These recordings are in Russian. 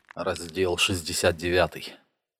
Раздел 69.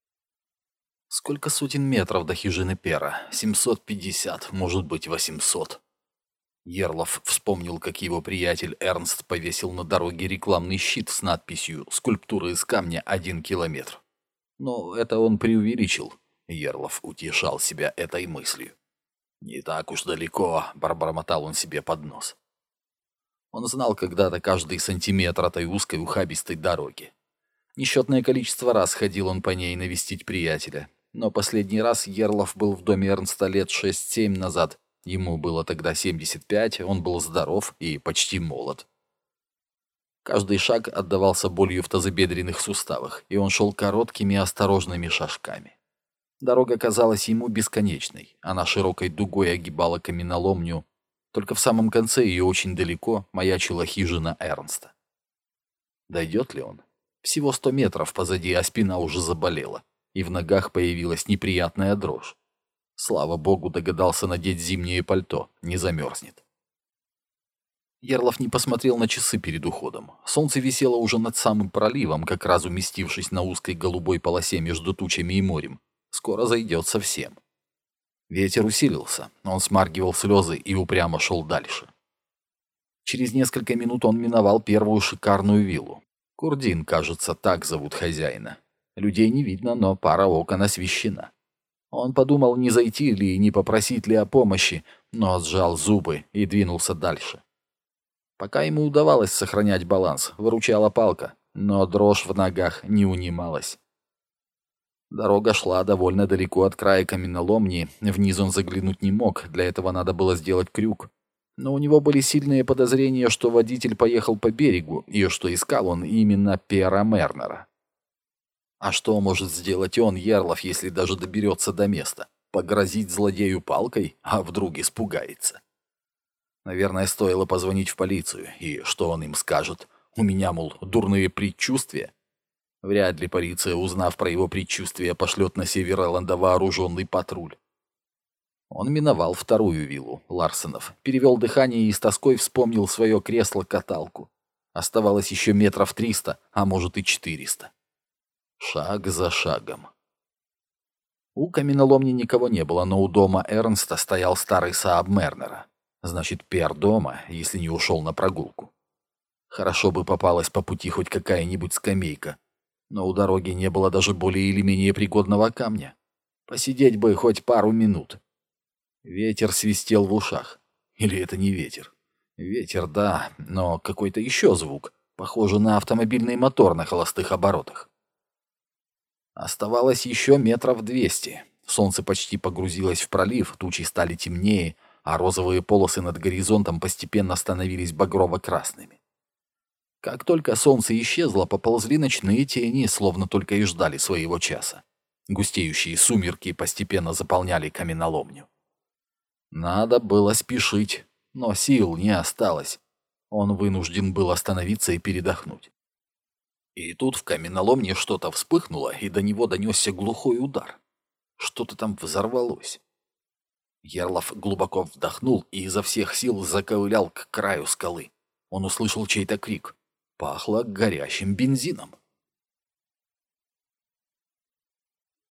Сколько сотен метров до хижины Пера? 750, может быть, 800. Ерлов вспомнил, как его приятель Эрнст повесил на дороге рекламный щит с надписью «Скульптура из камня 1 километр». Но это он преувеличил. Ерлов утешал себя этой мыслью. «Не так уж далеко», — пробормотал он себе под нос. Он знал когда-то каждый сантиметр этой узкой ухабистой дороги. Несчетное количество раз ходил он по ней навестить приятеля. Но последний раз Ерлов был в доме Эрнста лет 6-7 назад. Ему было тогда 75, он был здоров и почти молод. Каждый шаг отдавался болью в тазобедренных суставах, и он шел короткими осторожными шажками. Дорога казалась ему бесконечной. Она широкой дугой огибала каменоломню. Только в самом конце ее очень далеко маячила хижина Эрнста. Дойдет ли он? Всего 100 метров позади, а спина уже заболела, и в ногах появилась неприятная дрожь. Слава богу, догадался надеть зимнее пальто, не замерзнет. Ерлов не посмотрел на часы перед уходом. Солнце висело уже над самым проливом, как раз уместившись на узкой голубой полосе между тучами и морем. Скоро зайдет совсем. Ветер усилился, он смаргивал слезы и упрямо шел дальше. Через несколько минут он миновал первую шикарную виллу. Курдин, кажется, так зовут хозяина. Людей не видно, но пара окон освещена. Он подумал, не зайти ли и не попросить ли о помощи, но сжал зубы и двинулся дальше. Пока ему удавалось сохранять баланс, выручала палка, но дрожь в ногах не унималась. Дорога шла довольно далеко от края каменоломни, вниз он заглянуть не мог, для этого надо было сделать крюк. Но у него были сильные подозрения, что водитель поехал по берегу, и что искал он именно Пера Мернера. А что может сделать он, Ерлов, если даже доберется до места? Погрозить злодею палкой, а вдруг испугается? Наверное, стоило позвонить в полицию, и что он им скажет? У меня, мол, дурные предчувствия? Вряд ли полиция, узнав про его предчувствия, пошлет на север Элленда вооруженный патруль. Он миновал вторую виллу Ларсенов, перевел дыхание и с тоской вспомнил свое кресло-каталку. Оставалось еще метров 300, а может и 400. Шаг за шагом. У каменоломни никого не было, но у дома Эрнста стоял старый Сааб Мернера. Значит, Пер дома, если не ушел на прогулку. Хорошо бы попалась по пути хоть какая-нибудь скамейка, но у дороги не было даже более или менее пригодного камня. Посидеть бы хоть пару минут. Ветер свистел в ушах. Или это не ветер? Ветер, да, но какой-то еще звук, похожий на автомобильный мотор на холостых оборотах. Оставалось еще метров 200. Солнце почти погрузилось в пролив, тучи стали темнее, а розовые полосы над горизонтом постепенно становились багрово-красными. Как только солнце исчезло, поползли ночные тени, словно только и ждали своего часа. Густеющие сумерки постепенно заполняли каменоломню. Надо было спешить, но сил не осталось. Он вынужден был остановиться и передохнуть. И тут в каменоломне что-то вспыхнуло, и до него донесся глухой удар. Что-то там взорвалось. Ерлов глубоко вдохнул и изо всех сил заковылял к краю скалы. Он услышал чей-то крик. Пахло горящим бензином.